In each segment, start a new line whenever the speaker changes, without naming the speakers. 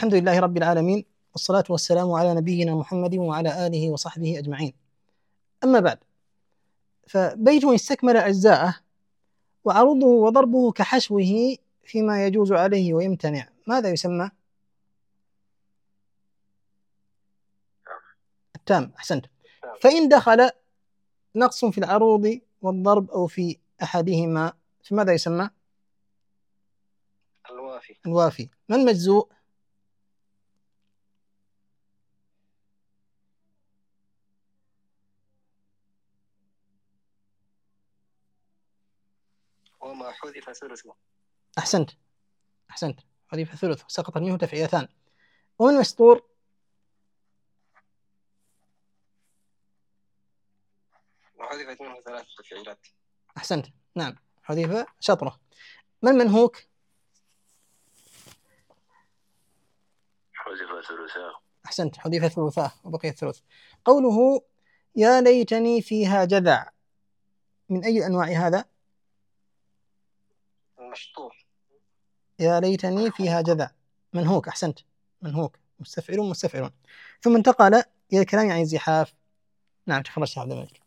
الحمد لله رب العالمين، والصلاة والسلام على نبينا محمد وعلى آله وصحبه أجمعين. أما بعد، فبيت استكمل أجزاءه وعرضه وضربه كحشوه فيما يجوز عليه ويمتنع، ماذا يسمى؟ التام. أحسنت. فإن دخل نقص في العروض والضرب أو في أحدهما فماذا يسمى؟ الوافي. ما المجزوء؟
وما حذف ثلثه.
أحسنت. حذف ثلثه، سقط منه تفعيلتان. ومن المسطور؟
وحذفت منه 3 تفعيلات.
أحسنت، نعم، حذف شطره. ما المنهوك؟
حذف ثلثاه.
أحسنت، حذف ثلثاه وبقي الثلث. قوله يا ليتني فيها جذع، من أي أنواع هذا؟
المشطور.
يا ليتني فيها جذع، منهوك. أحسنت، منهوك، مستفعل. ثم انتقل إلى الكلام عن الزحاف. نعم، تفضل شيخ عبد الملك.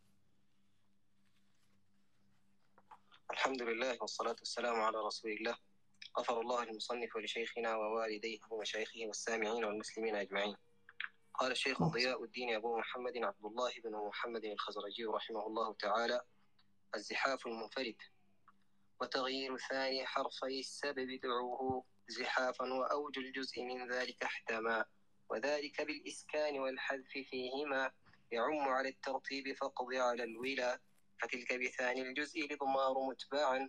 الحمد لله والصلاة والسلام على رسول الله. غفر الله للمصنف ولشيخنا ووالديه ومشايخه والسامعين والمسلمين أجمعين. قال الشيخ ضياء الدين أبو محمد عبد الله بن محمد الخزرجي رحمه الله تعالى: الزحاف المنفرد. وتغيير ثاني حرفي السبب دعوه زحافا، وأوج الجزء من ذلك احتمى، وذلك بالإسكان والحذف فيهما، يعم على الترتيب فاقض على الولا، فتلك بثاني الجزء الإضمار متبعا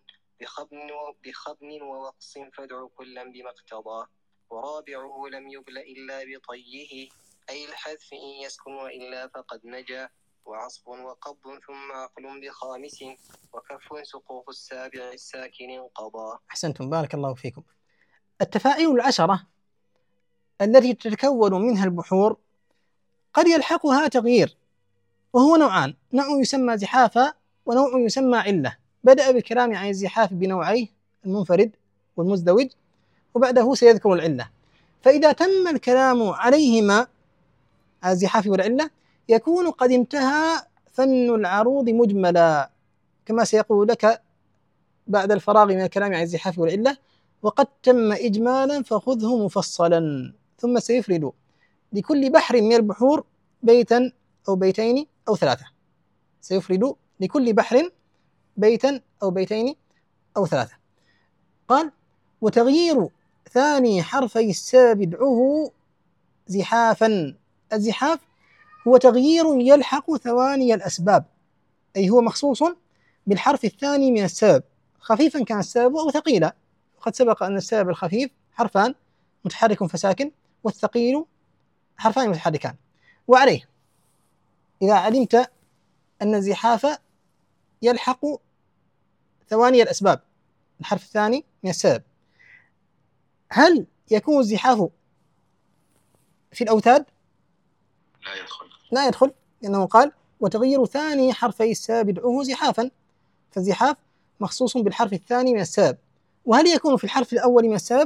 بخبن ووقص، فادع كلا بما اقتضى، ورابعه لم يبل إلا بطيه، أي الحذف إن يسكن وإلا فقد نجا، وعصب وقبض ثم عقل بخامس، وكف سقوط السابع الساكن انقضى.
أحسنتم، بارك الله فيكم. التفاعيل العشرة التي تتكون منها البحور قد يلحقها تغيير، وهو نوعان: نوع يسمى زحافا ونوع يسمى علة. بدأ بالكلام عن الزحاف بنوعيه المنفرد والمزدوج، وبعده سيذكر العلة. فإذا تم الكلام عليهما، على الزحاف والعلة، يكون قد انتهى فن العروض مجملا، كما سيقول لك بعد الفراغ من الكلام عن الزحاف والعلة: وقد تم إجمالا فخذه مفصلا. ثم سيفرد لكل بحر من البحور بيتا أو بيتين أو ثلاثة. سيفرد لكل بحر بيتا أو بيتين أو ثلاثة. قال: وتغيير ثاني حرفي السبب ادعه زحافا. الزحاف هو تغيير يلحق ثواني الأسباب، أي هو مخصوص بالحرف الثاني من السبب، خفيفا كان السبب أو ثقيلا. وقد سبق أن السبب الخفيف حرفان متحرك فساكن، والثقيل حرفان متحركان. وعليه إذا علمت أن الزحاف يلحق ثواني الأسباب، الحرف الثاني من السبب، هل يكون الزحاف في الأوتاد؟ لا يدخل، لأنه قال: وتغيير ثاني حرفي السبب ادعوه زحافا. فالزحاف مخصوص بالحرف الثاني من السبب. وهل يكون في الحرف الأول من السبب؟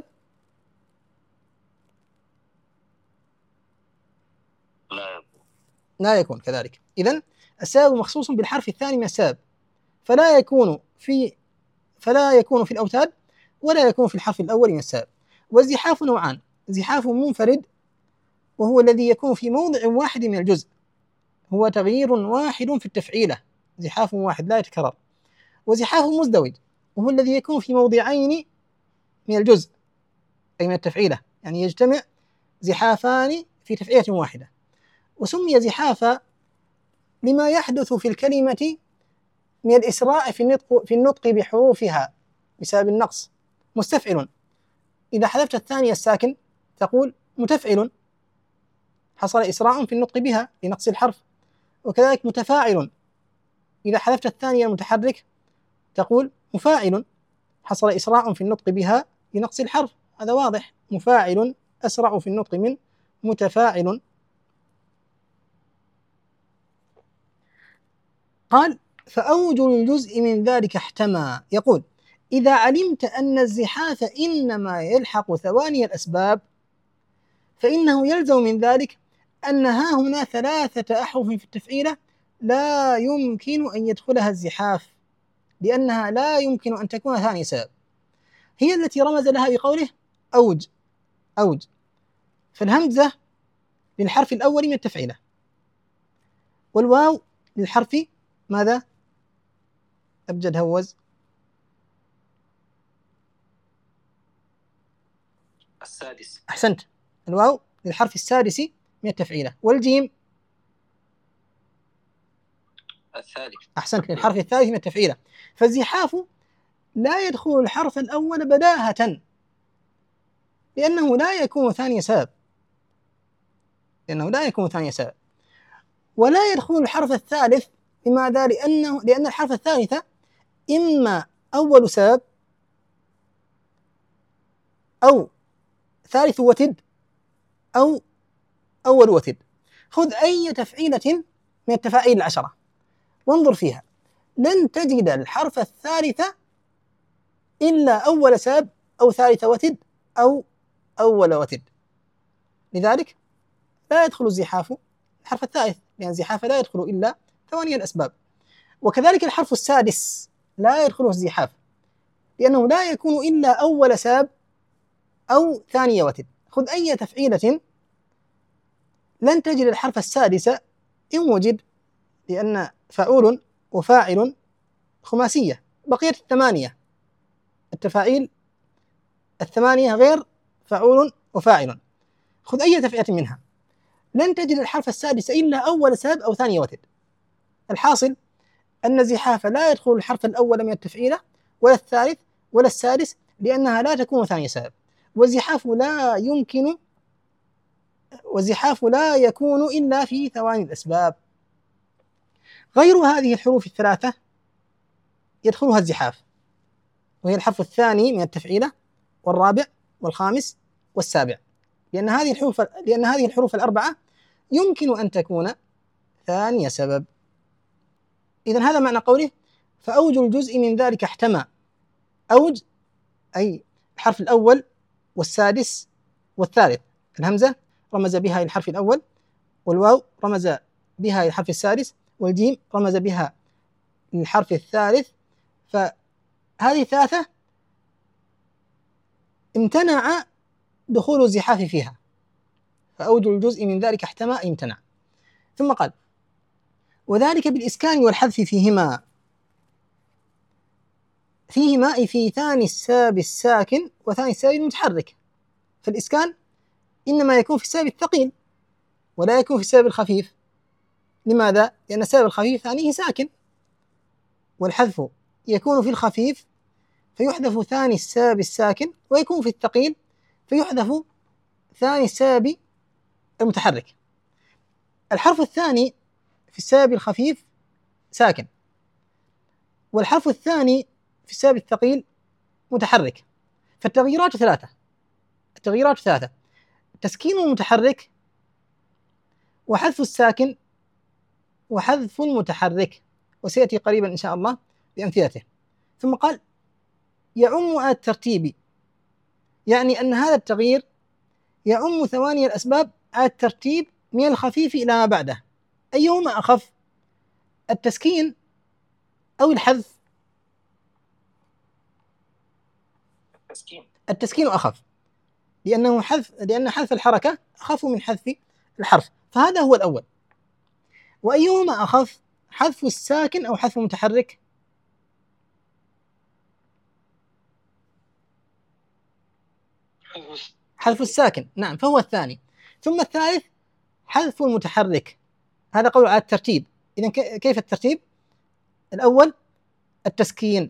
لا يكون كذلك. إذن السبب مخصوص بالحرف الثاني من السبب، فلا يكون في الأوتاد ولا يكون في الحرف الأول من السبب. والزحاف نوعان: زحاف منفرد وهو الذي يكون في موضع واحد من الجزء، هو تغيير واحد في التفعيلة، زحاف واحد لا يتكرر. وزحاف مزدوج وهو الذي يكون في موضعين من الجزء، أي من التفعيلة، يعني يجتمع زحافان في تفعيلة واحدة. وسمي زحافا لما يحدث في الكلمة من الإسراء في النطق بحروفها بسبب النقص. مستفعل، إذا حذفت الثاني الساكن تقول متفعل، حصل إسراء في النطق بها لنقص الحرف. وكذلك متفاعل، إذا حذفت الثاني المتحرك تقول مفاعل، حصل إسراء في النطق بها لنقص الحرف. هذا واضح، مفاعل أسرع في النطق من متفاعل. قال: فأوج الجزء من ذلك احتمى. يقول: إذا علمت أن الزحاف إنما يلحق ثواني الأسباب، فإنه يلزم من ذلك أن ها هنا 3 أحرف في التفعيلة لا يمكن أن يدخلها الزحاف، لأنها لا يمكن أن تكون ثاني سبب، هي التي رمز لها بقوله أوج. فالهمزة للحرف الأول من التفعيلة، والواو للحرف ماذا؟ أبجد هوز.
السادس.
أحسنت، الواو للحرف السادس من التفعيلة، والجيم
الثالث.
أحسنت، للحرف الثالث من التفعيلة. فالزحاف لا يدخل الحرف الأول بداهة، لأنه لا يكون ثاني سبب، ولا يدخل الحرف الثالث. لماذا؟ لأن الحرف الثالث إما أول سبب أو ثالث وتد أو أول وتد. خذ أي تفعيلة من التفاعيل 10 وانظر فيها، لن تجد الحرف الثالث إلا أول سبب أو ثالث وتد أو أول وتد، لذلك لا يدخل الزحاف الحرف الثالث، لأن الزحاف لا يدخل إلا 8 الأسباب. وكذلك الحرف السادس لا يدخله الزحاف، لأنه لا يكون إلا أول سبب أو ثانية وتد. خذ أي تفعيلة لن تجد الحرف السادس إن وجد، لأن فعول وفاعل خماسية. بقية 8 التفاعيل 8 غير فعول وفاعل، خذ أي تفعيلة منها لن تجد الحرف السادس إلا أول سبب أو ثانية وتد. الحاصل أن الزحاف لا يدخل الحرف الأول من التفعيلة ولا الثالث ولا السادس، لأنها لا تكون ثاني سبب، والزحاف لا يكون إلا في ثواني الأسباب. غير هذه الحروف الثلاثة يدخلها الزحاف، وهي الحرف الثاني من التفعيلة والرابع والخامس والسابع، لأن هذه الحروف الأربعة يمكن أن تكون ثاني سبب. إذن هذا معنى قوله فأوج الجزء من ذلك احتمى. أوج أي الحرف الأول والسادس والثالث، الهمزة رمز بها للحرف الأول، والواو رمز بها للحرف السادس، والجيم رمز بها للحرف الثالث. فهذه 3 امتنع دخول الزحاف فيها، فأوج الجزء من ذلك احتمى أي امتنع. ثم قال وذلك بالإسكان والحذف فيهما أي في ثاني السبب الساكن وثاني السبب المتحرك. فالإسكان إنما يكون في السبب الثقيل ولا يكون في السبب الخفيف. لماذا؟ لأن السبب الخفيف ثانيه ساكن، والحذف يكون في الخفيف فيحذف ثاني السبب الساكن، ويكون في الثقيل فيحذف ثاني السبب المتحرك. الحرف الثاني في السبب الخفيف ساكن، والحرف الثاني في السبب الثقيل متحرك. فالتغييرات 3، تسكين المتحرك وحذف الساكن وحذف المتحرك، وسيأتي قريبا إن شاء الله بأمثلته. ثم قال يعم على الترتيب، يعني أن هذا التغيير يعم 8 الأسباب على الترتيب من الخفيف إلى ما بعده. أيهما أخف، التسكين أو الحذف؟ التسكين أخف، لأن حذف الحركة أخف من حذف الحرف، فهذا هو الأول. وأيهما أخف، حذف الساكن أو حذف المتحرك؟ حذف الساكن، نعم، فهو الثاني. ثم الثالث حذف المتحرك، هذا قول على الترتيب. إذن كيف الترتيب؟ الأول التسكين،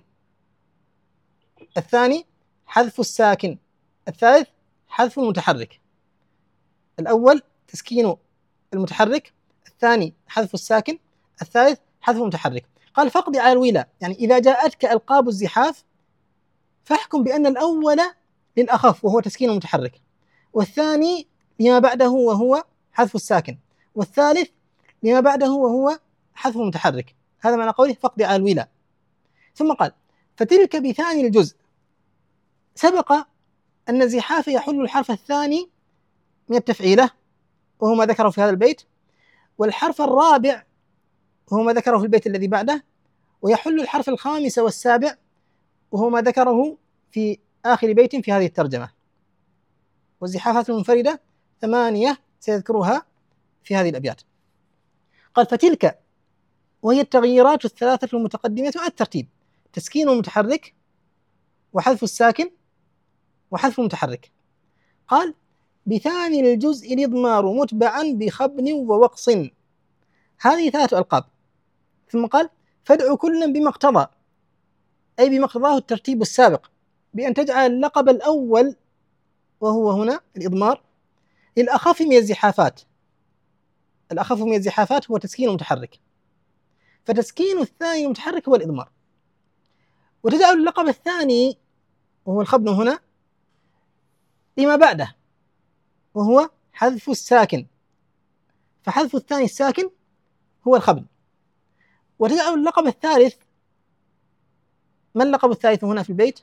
الثاني حذف الساكن، الثالث حذف المتحرك. الأول تسكين المتحرك، الثاني حذف الساكن، الثالث حذف المتحرك. قال فاقض على الولا، يعني إذا جاءتك ألقاب الزحاف فاحكم بأن الأول للأخف وهو تسكين المتحرك، والثاني لما بعده وهو حذف الساكن، والثالث لما بعده وهو حذف المتحرك. هذا معنى قوله فاقض على الولا. ثم قال فتلك بثاني الجزء. سبق أن الزحاف يحل الحرف الثاني من التفعيلة وهو ما ذكره في هذا البيت، والحرف الرابع وهو ما ذكره في البيت الذي بعده، ويحل الحرف الخامس والسابع وهو ما ذكره في آخر بيت في هذه الترجمة. والزحافات المنفردة 8 سيذكرها في هذه الأبيات. قال فتلك وهي التغييرات الثلاثة المتقدمة على الترتيب: تسكين المتحرك، وحذف الساكن، وحذف المتحرك. قال بثاني الجزء الإضمار متبعا بخبن ووقص. هذه 3 ألقاب. ثم قال فادع كلا بما اقتضى، أي بما اقتضاه الترتيب السابق، بأن تجعل اللقب الأول وهو هنا الإضمار للأخف من الزحافات. الأخف من الزحافات هو تسكين المتحرك، فتسكين الثاني المتحرك هو الإضمار. وتجعل اللقب الثاني وهو الخبن هنا لما بعده وهو حذف الساكن، فحذف الثاني الساكن هو الخبن. وتجعل اللقب الثالث، ما اللقب الثالث هنا في البيت؟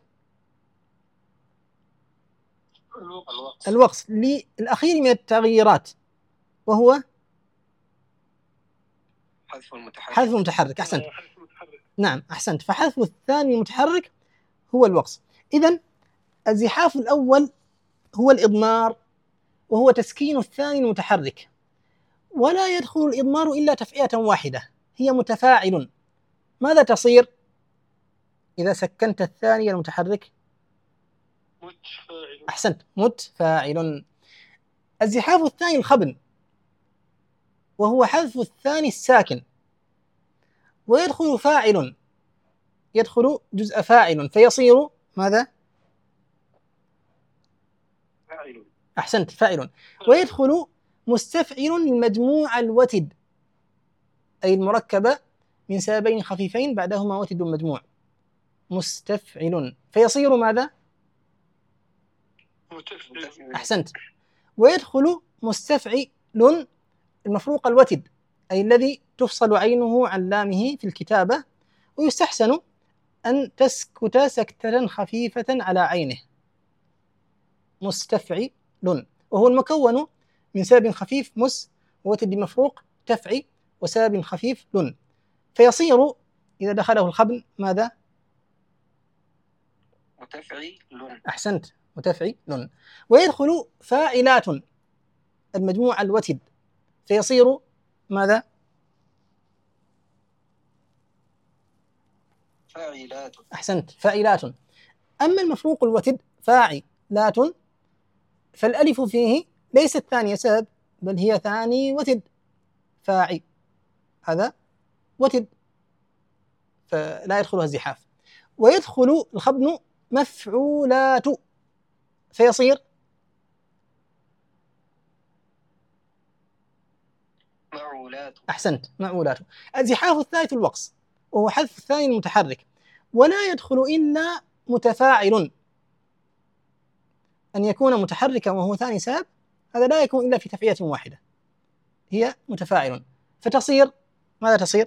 الوقص للأخير من التغييرات وهو حذف المتحرك. أحسنت، نعم أحسنت. فحذف الثاني المتحرك هو الوقص. إذن الزحاف الأول هو الإضمار وهو تسكين الثاني المتحرك، ولا يدخل الإضمار إلا تفعيلة واحدة هي متفاعل. ماذا تصير إذا سكنت الثاني المتحرك؟ متفاعل. أحسنت، متفاعل. الزحاف الثاني الخبن وهو حذف الثاني الساكن، ويدخل فاعل، يدخل جزء فاعل فيصير ماذا؟ فاعل. أحسنت، فاعل. ويدخل مستفعل المجموع الوتد، أي المركبة من سببين خفيفين بعدهما وتد مجموع، مستفعل فيصير ماذا؟ متفعل. أحسنت. ويدخل مستفعل المفروق الوتد، أي الذي تفصل عينه عن لامه في الكتابة، ويستحسن أن تسكت سكتة خفيفة على عينه. مستفعل وهو المكون من سبب خفيف مس ووتد مفروق تفعي وسبب خفيف لن، فيصير إذا دخله الخبن ماذا؟ متفعل. أحسنت، متفعل. ويدخل فاعلات المجموع الوتد فيصير ماذا؟ فاعلات. أحسنت، فاعلات. أما المفروق الوتد فاعلات فالألف فيه ليست ثانية سبب، بل هي ثاني وتد، فاعل هذا وتد فلا يدخلها الزحاف. ويدخل الخبن مفعولات فيصير معولات. أحسنت، معولات. الزحاف الثالث الوقص وهو حذف الثاني المتحرك، ولا يدخل إلا متفاعل. أن يكون متحركا وهو ثاني سبب هذا لا يكون إلا في تفعيلة واحدة هي متفاعل، فتصير ماذا تصير؟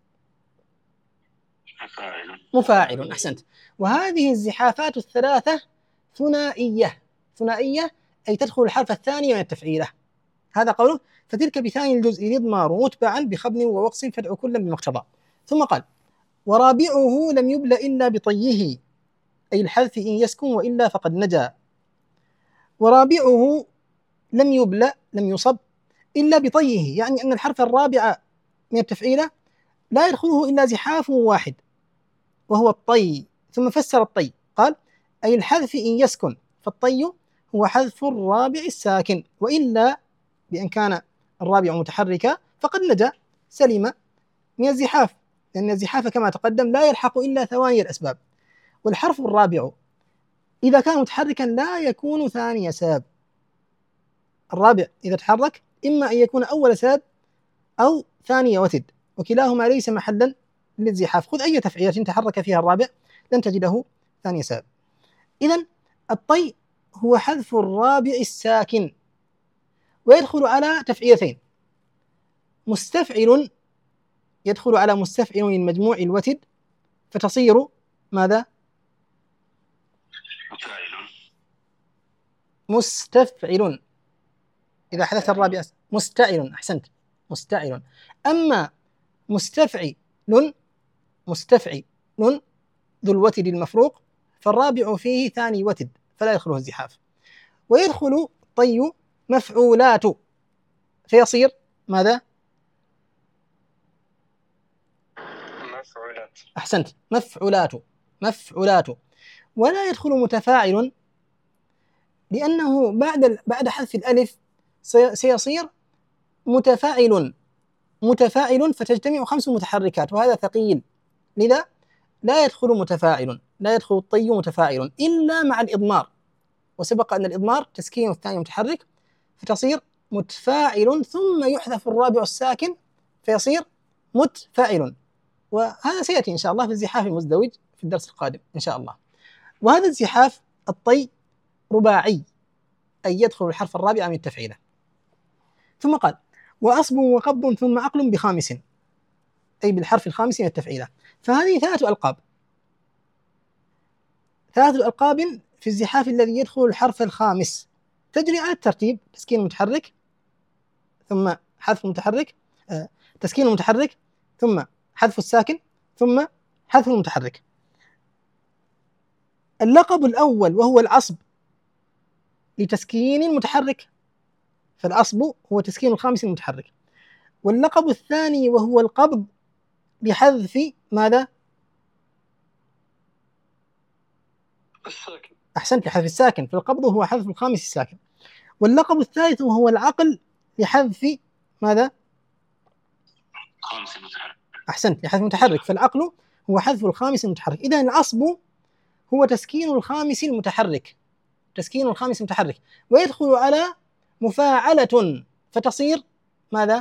مفاعل. أحسنت. وهذه الزحافات الثلاثة ثنائية. ثنائية أي تدخل الحرف الثاني من التفعيلة. هذا قوله فتلك بثاني الجزء يضمر متبعا بخبن ووقص فادع كلا بمقتضى. ثم قال ورابعه لم يبل إلا بطيه، أي الحذف إن يسكن وإلا فقد نجا. ورابعه لم يبل، لم يصب إلا بطيه، يعني أن الحرف الرابع من التفعيلة لا يدخله إلا زحاف واحد وهو الطي. ثم فسر الطي قال أي الحذف إن يسكن، فالطي هو حذف الرابع الساكن، وإلا بأن كان الرابع متحركا فقد نجا سلم من الزحاف، لأن الزحاف كما تقدم لا يلحق إلا ثواني الأسباب. والحرف الرابع إذا كان متحركا لا يكون ثاني سبب. الرابع إذا تحرك إما أن يكون أول سبب أو ثاني وتد، وكلاهما ليس محلا للزحاف. خذ أي تفعيلة تحرك فيها الرابع لن تجده ثاني سبب. إذن الطي هو حذف الرابع الساكن، ويدخل على تفعيلتين: مستفعل يدخل على مستفعل من مجموع الوتد فتصير ماذا؟ مستفعل. إذا حذفت الرابع مستعل، أحسنت، مستعل. أما مستفعل ذو الوتد المفروق فالرابع فيه ثاني وتد فلا يدخله الزحاف. ويدخل طي مفعولات فيصير ماذا؟
مفعولات.
أحسنت، مفعولات. ولا يدخل متفاعل لأنه بعد حذف الألف سيصير متفاعل فتجتمع 5 متحركات وهذا ثقيل، لذا لا يدخل متفاعل، لا يدخل الطي متفاعل إلا مع الإضمار، وسبق أن الإضمار تسكين الثاني متحرك فتصير متفاعل ثم يحذف الرابع الساكن فيصير متفاعل، وهذا سيأتي إن شاء الله في الزحاف المزدوج في الدرس القادم إن شاء الله. وهذا الزحاف الطي رباعي أي يدخل الحرف الرابع من التفعيلة. ثم قال وأصب وقبض ثم عقل بخامس أي بالحرف الخامس من التفعيلة. فهذه 3 ألقاب، 3 الألقاب في الزحاف الذي يدخل الحرف الخامس تجري على الترتيب: تسكين متحرك ثم حذف متحرك، تسكين متحرك ثم حذف الساكن ثم حذف المتحرك. اللقب الأول وهو العصب لتسكين المتحرك، فالعصب هو تسكين الخامس المتحرك. واللقب الثاني وهو القبض بحذف ماذا؟
الساكن.
أحسنت، لحذف الساكن، فالقبض هو حذف الخامس الساكن. واللقب الثالث وهو العقل لحذف ماذا؟
خامس المتحرك.
أحسنت، لحذف المتحرك، فالعقل هو حذف الخامس المتحرك. إذن العصب هو تسكين الخامس المتحرك، تسكين الخامس المتحرك، ويدخل على مفاعلة فتصير ماذا؟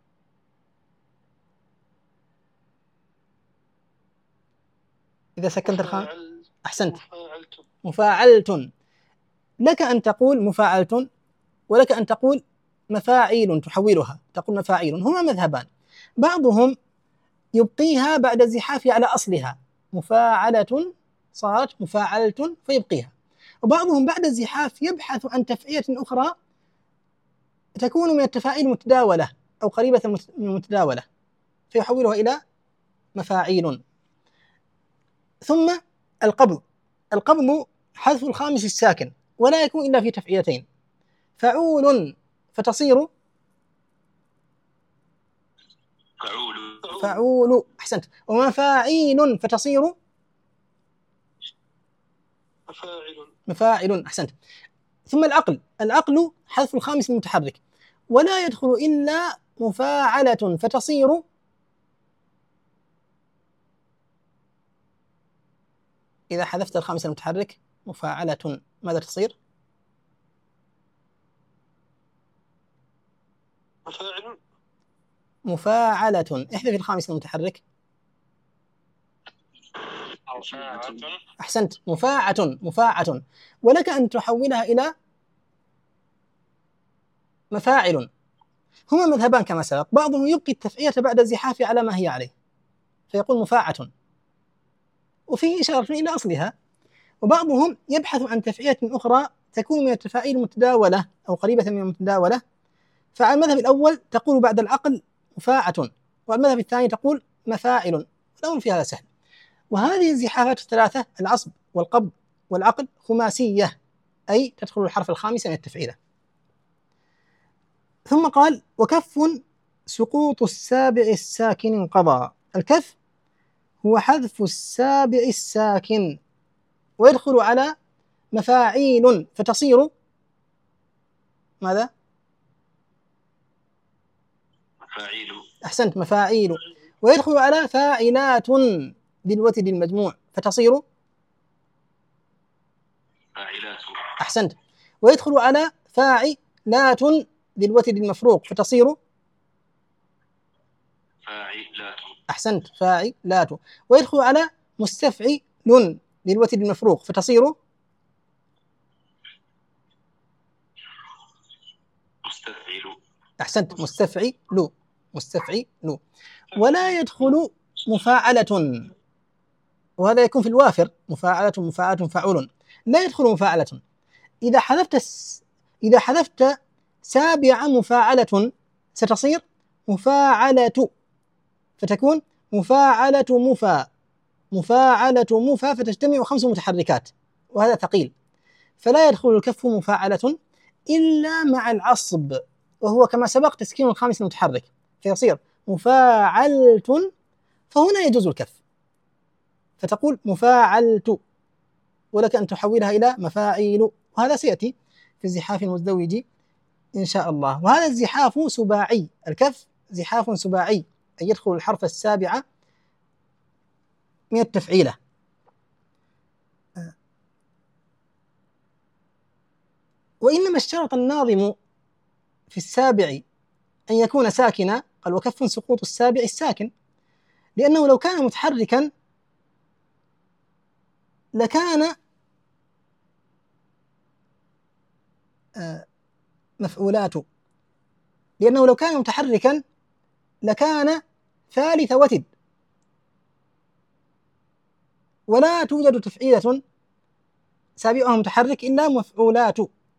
إذا سكنت الخامس أحسنت، مفاعلة. لك أن تقول مفاعلة ولك أن تقول مفاعيل، تحولها تقول مفاعيل، هما مذهبان. بعضهم يبقيها بعد الزحاف على أصلها، مفاعلة صارت مفاعلة فيبقيها. وبعضهم بعد الزحاف يبحث عن تفعيلة أخرى تكون من التفاعيل المتداولة أو قريبة من المتداولة فيحولها إلى مفاعيل. ثم القبض حذف الخامس الساكن ولا يكون إلا في تفعيلتين: فعول فتصير فعول، أحسنت، ومفاعيل فتصير مفاعل، أحسنت. ثم العقل حذف الخامس المتحرك ولا يدخل إلا مفاعلة فتصير إذا حذفت الخامس المتحرك مفاعلة ماذا تصير؟ مفاعلة. احذف الخامس المتحرك. أحسنت، مفاعة، ولك أن تحولها إلى مفاعل. هما مذهبان كما سبق، بعضهم يبقي التفعيلة بعد الزحاف على ما هي عليه فيقول مفاعة وفيه إشارة إلى أصلها، وبعضهم يبحث عن تفعيلة أخرى تكون من التفاعيل المتداولة أو قريبة من المتداولة، فعلى المذهب الأول تقول بعد العقل مفاعة، وعلى المذهب الثاني تقول مفاعل، الأمر في هذا سهل. وهذه الزحافات الثلاثة العصب والقبض والعقل خماسية أي تدخل الحرف الخامس من التفعيلة. ثم قال وكف سقوط السابع الساكن انقضى. الكف هو حذف السابع الساكن ويدخل على مفاعيل فتصير ماذا؟
مفاعيل،
أحسنت، مفاعيل، ويدخل على فاعلات بالوتد المجموع فتصير
فاعلات،
أحسنت، ويدخل على فاعلات بالوتد المفروق فتصير
فاعلات،
أحسنت، فاعلات، ويدخل على مستفعل للوتد المفروق فتصير
مستفعل،
أحسنت، مستفعل. ولا يدخل مفاعلة، وهذا يكون في الوافر مفاعلة فاعل، لا يدخل مفاعلة. إذا حذفت سابعة مفاعلة ستصير مفاعلة، فتكون مفاعلة مفا فتجتمع 5 متحركات، وهذا ثقيل، فلا يدخل الكف مفاعلة إلا مع العصب، وهو كما سبق تسكين الخامس المتحرك، فيصير مفاعلة، فهنا يجوز الكف، فتقول مفاعلت، ولك أن تحولها إلى مفاعيل، وهذا سيأتي في الزحاف المزدوج إن شاء الله. وهذا الزحاف سباعي، الكف زحاف سباعي، أي يدخل الحرف السابع من التفعيلة. وإنما اشترط الناظم في السابع أن يكون ساكنا، قال وكف سقوط السابع الساكن، لأنه لو كان متحركا لكان مفعولات، لأنه لو كان متحركا لكان ثالث وتد، ولا توجد تفعيلة سابعها متحرك إلا مفعولات،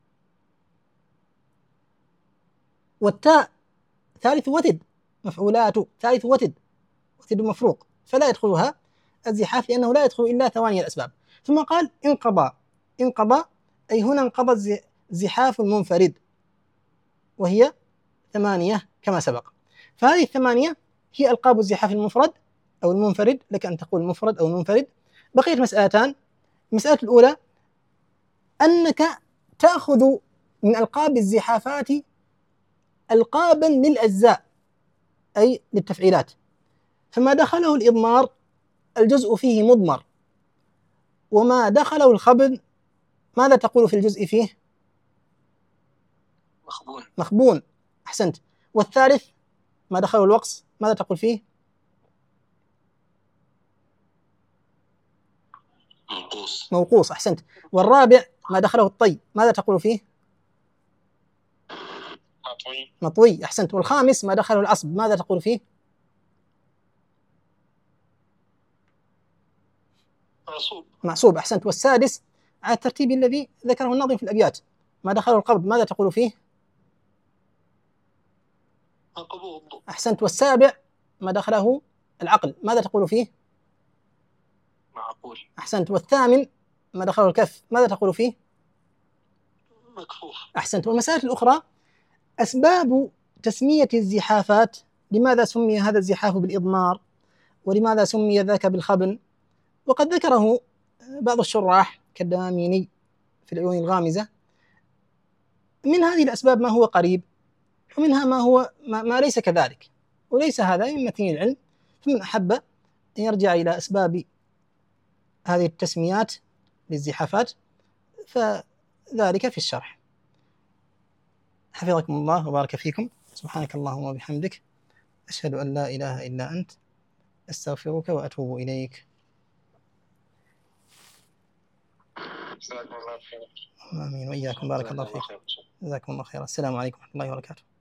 والتاء ثالث وتد، مفعولات ثالث وتد، وتد مفروق، فلا يدخلها الزحاف لأنه لا يدخل إلا ثواني الأسباب. ثم قال انقضى أي هنا انقضى الزحاف المنفرد، وهي 8 كما سبق. فهذه 8 هي ألقاب الزحاف المفرد أو المنفرد، لك أن تقول المفرد أو المنفرد. بقيت مسألتان، المسألة الأولى أنك تأخذ من ألقاب الزحافات ألقابا للأجزاء أي للتفعيلات، فما دخله الإضمار الجزء فيه مضمر، وما دخله الخبن ماذا تقول في الجزء فيه؟ مخبون، أحسنت. والثالث ما دخله الوقص ماذا تقول فيه؟ موقوص، أحسنت. والرابع ما دخله الطي ماذا تقول فيه؟ مطوي، أحسنت. والخامس ما دخله العصب ماذا تقول فيه؟ معصوب، أحسنت. والسادس على الترتيب الذي ذكره الناظم في الأبيات ما دخله القبض ماذا تقول فيه؟ أحسنت. والسابع ما دخله العقل ماذا تقول فيه؟
معقول،
أحسنت. والثامن ما دخله الكف ماذا تقول فيه؟
مكفوف،
أحسنت. والمسألة الأخرى أسباب تسمية الزحافات، لماذا سمي هذا الزحاف بالإضمار ولماذا سمي ذاك بالخبن، وقد ذكره بعض الشراح كالدماميني في العيون الغامزة. من هذه الأسباب ما هو قريب، ومنها ما هو ما ليس كذلك، وليس هذا من متين العلم، فمن أحب أن يرجع إلى أسباب هذه التسميات للزحافات فذلك في الشرح. حفظكم الله وبارك فيكم، سبحانك اللهم وبحمدك، أشهد أن لا إله إلا أنت، أستغفرك وأتوب إليك.
جزاكم الله خير.
آمين وإياكم، بارك الله فيكم، جزاكم الله خيرا. السلام عليكم ورحمة الله وبركاته.